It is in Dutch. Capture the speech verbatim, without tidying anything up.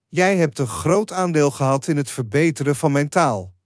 Jij hebt een groot aandeel gehad in het verbeteren van mijn taal.